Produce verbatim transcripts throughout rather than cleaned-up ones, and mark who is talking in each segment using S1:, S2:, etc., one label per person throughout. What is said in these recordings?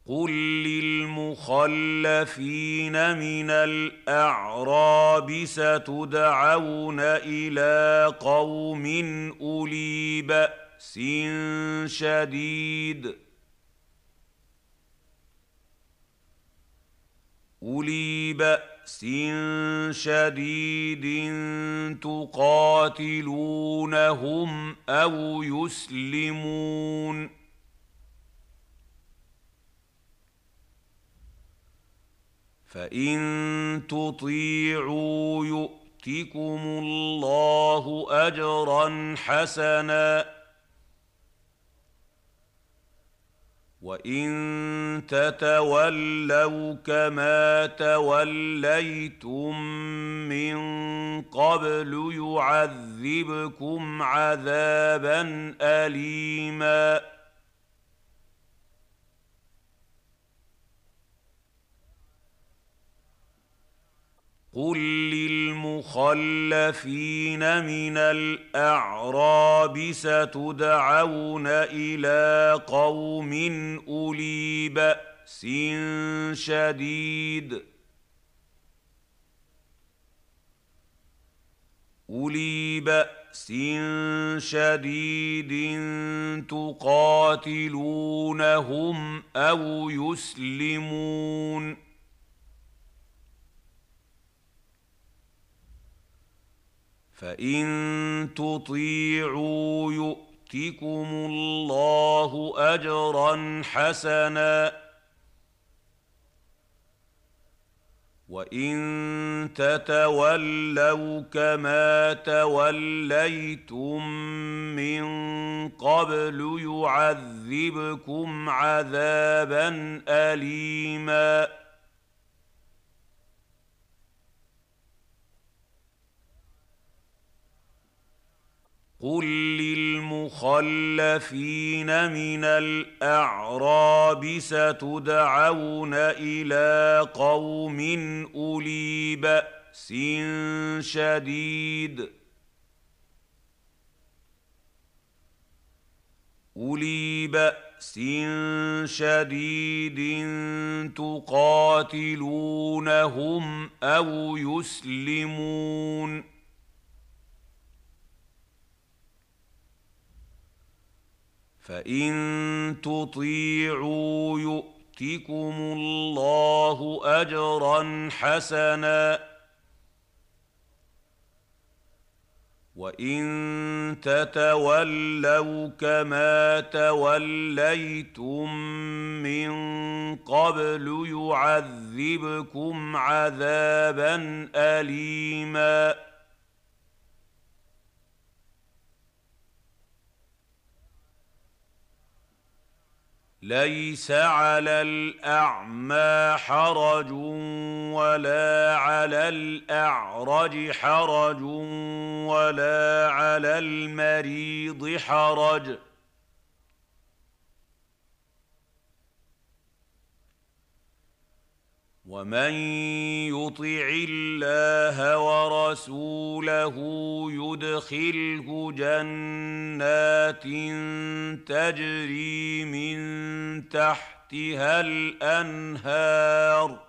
S1: قل للمخلفين من الأعراب ستدعون إلى قوم أولي بأس شديد أولي بأس شديد تقاتلونهم أو يسلمون فإن تطيعوا يؤتكم الله أجرا حسنا وإن تتولوا كما توليتم من قبل يعذبكم عذابا أليما قل للمخلفين من الأعراب ستدعون إلى قوم أولي بأس شديد أولي بأس شديد تقاتلونهم أو يسلمون فإن تطيعوا يؤتكم الله أجرا حسنا وإن تتولوا كما توليتم من قبل يعذبكم عذابا أليما قل للمخلفين من الأعراب ستدعون إلى قوم أولي بأس شديد أولي بأس شديد تقاتلونهم أو يسلمون فإن تطيعوا يؤتكم الله أجرا حسنا وإن تتولوا كما توليتم من قبل يعذبكم عذابا أليما ليس على الأعمى حرج ولا على الأعرج حرج ولا على المريض حرج ومن يطع الله ورسوله يدخله جنات تجري من تحتها الأنهار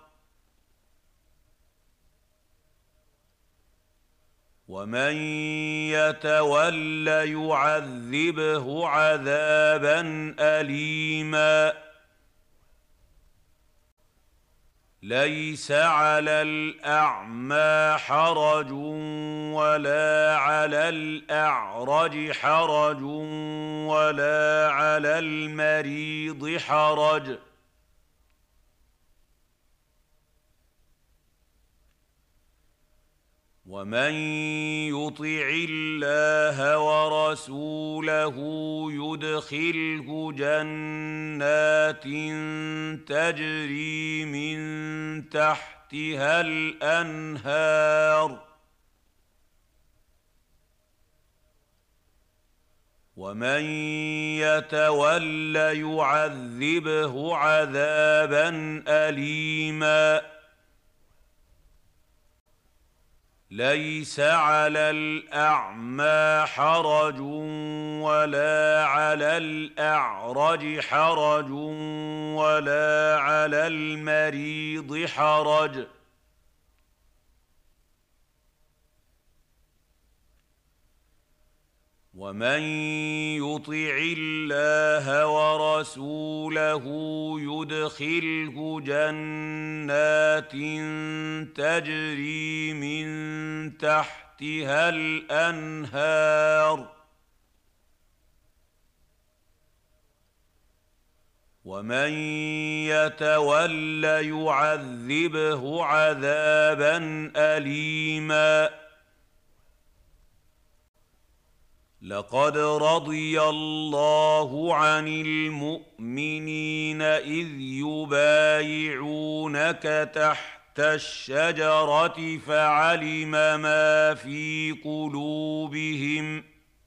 S1: ومن يتول يعذبه عذابا أليما ليس على الأعمى حرج ولا على الأعرج حرج ولا على المريض حرج ومن يطع الله ورسوله يدخله جنات تجري من تحتها الأنهار ومن يتول يعذبه عذابا أليما ليس على الأعمى حرج ولا على الأعرج حرج ولا على المريض حرج ومن يطع الله ورسوله يدخله جنات تجري من تحتها الأنهار ومن يتول يعذبه عذابا أليما لقد رضي الله عن المؤمنين إذ يبايعونك تحت الشجرة فعلم ما في قلوبهم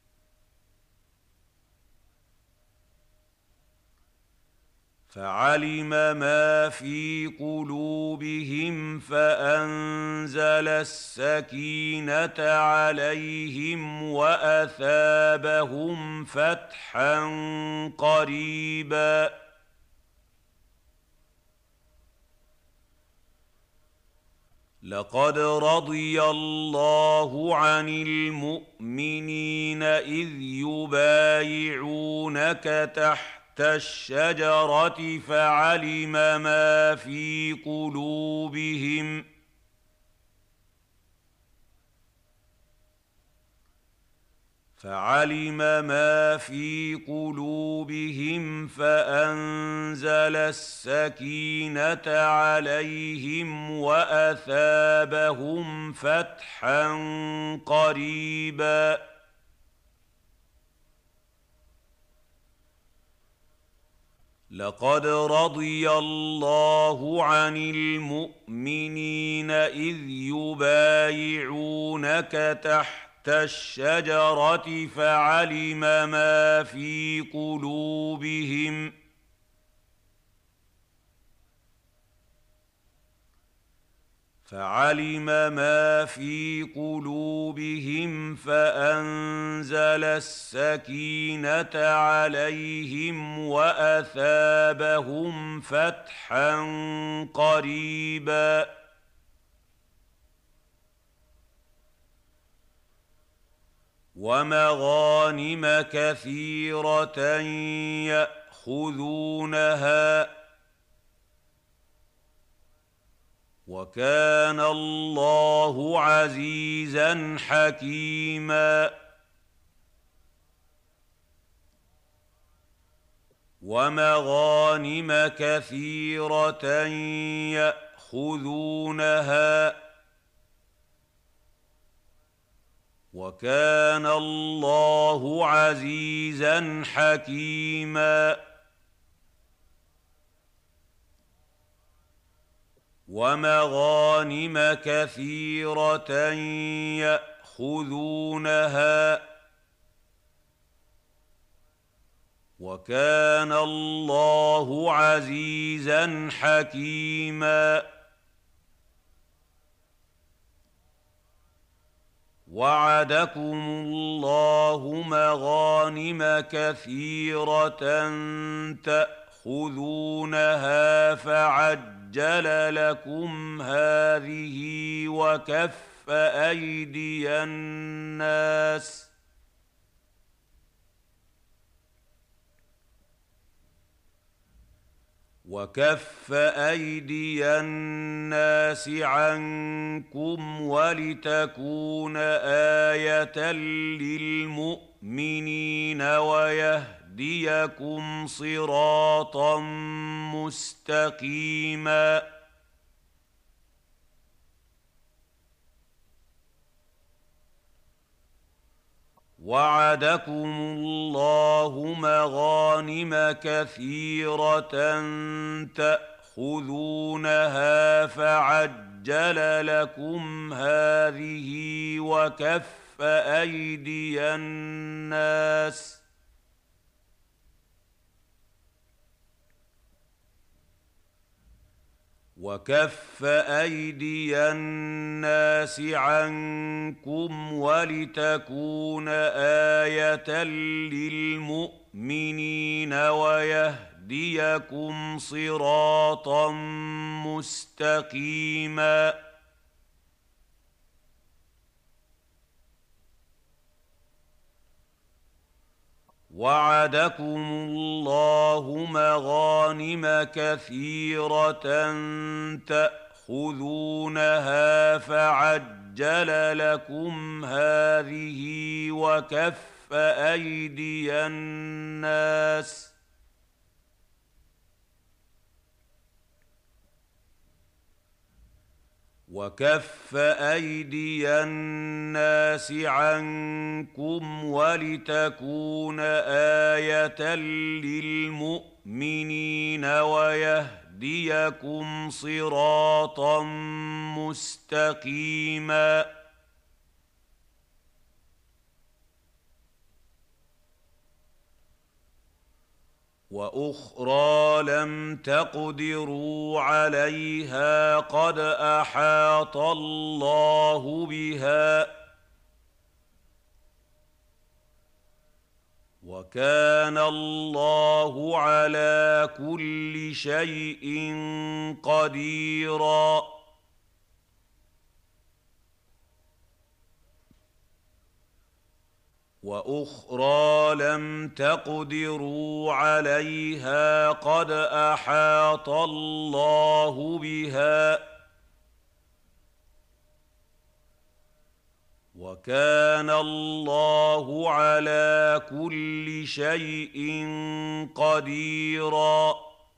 S1: فعلم ما في قلوبهم فأنزل السكينة عليهم وأثابهم فتحا قريبا لقد رضي الله عن المؤمنين إذ يبايعونك تحت الشجرة فعلم ما في قلوبهم فعلم ما في قلوبهم فأنزل السكينة عليهم وأثابهم فتحا قريبا لقد رضي الله عن المؤمنين إذ يبايعونك تحت الشجرة فعلم ما في قلوبهم فعلم ما في قلوبهم فأنزل السكينة عليهم وأثابهم فتحا قريبا ومغانم كثيرة يأخذونها وكان الله عزيزا حكيما ومغانم كثيرة يأخذونها وكان الله عزيزا حكيما ومغانم كثيرة يأخذونها وكان الله عزيزا حكيما وعدكم الله مغانم كثيرة تأخذونها فعجل لكم هذه وكف أيدي الناس وكف أيدي الناس عنكم ولتكون آية للمؤمنين ويهديكم صراطا مستقيما وعدكم الله مغانم كثيرة تأخذونها فعجل لكم هذه وكف أيدي الناس وكف أيدي الناس عنكم ولتكون آية للمؤمنين ويهديكم صراطا مستقيما. وعدكم الله مغانم كثيرة تأخذونها فعجل لكم هذه وكف أيدي الناس وكف أيدي الناس عنكم ولتكون آية للمؤمنين ويهديكم صراطا مستقيما. وأخرى لم تقدروا عليها قد أحاط الله بها وكان الله على كل شيء قديرا. وأخرى لم تقدروا عليها قد أحاط الله بها وكان الله على كل شيء قديرا.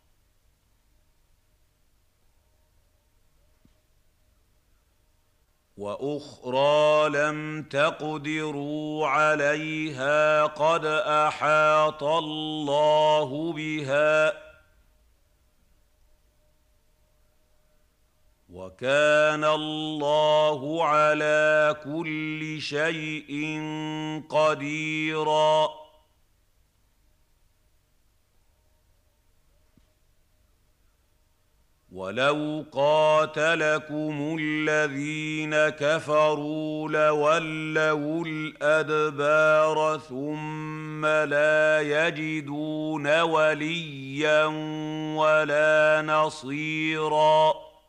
S1: وأخرى لم تقدروا عليها قد أحاط الله بها وكان الله على كل شيء قديرا. ولو قاتلكم الذين كفروا لولوا الأدبار ثم لا يجدون وليا ولا نصيرا.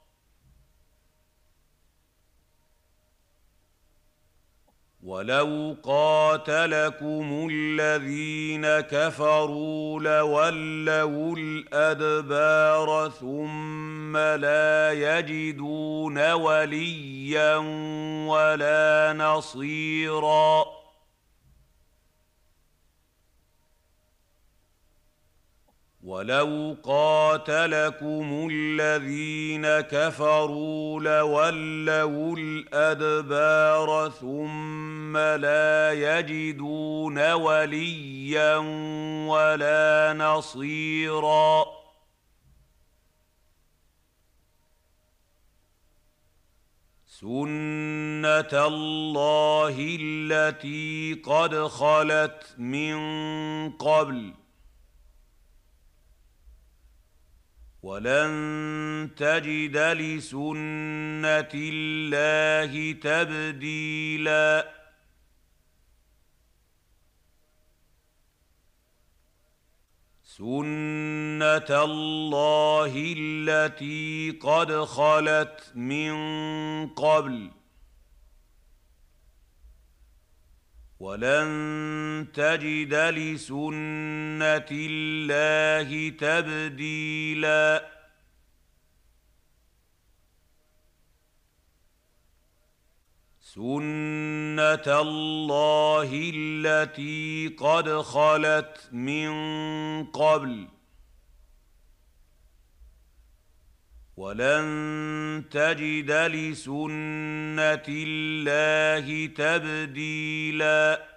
S1: ولو قاتلكم الذين كفروا لولوا الأدبار ثم لا يجدون وليا ولا نصيرا. ولو قاتلكم الذين كفروا لولوا الأدبار ثم لا يجدون وليا ولا نصيرا. سنة الله التي قد خلت من قبل ولن تجد لسنة الله تبديلا. سنة الله التي قد خلت من قبل ولن تجد لسنة الله تبديلا. سنة الله التي قد خلت من قبل ولن تجد لسنة الله تبديلا.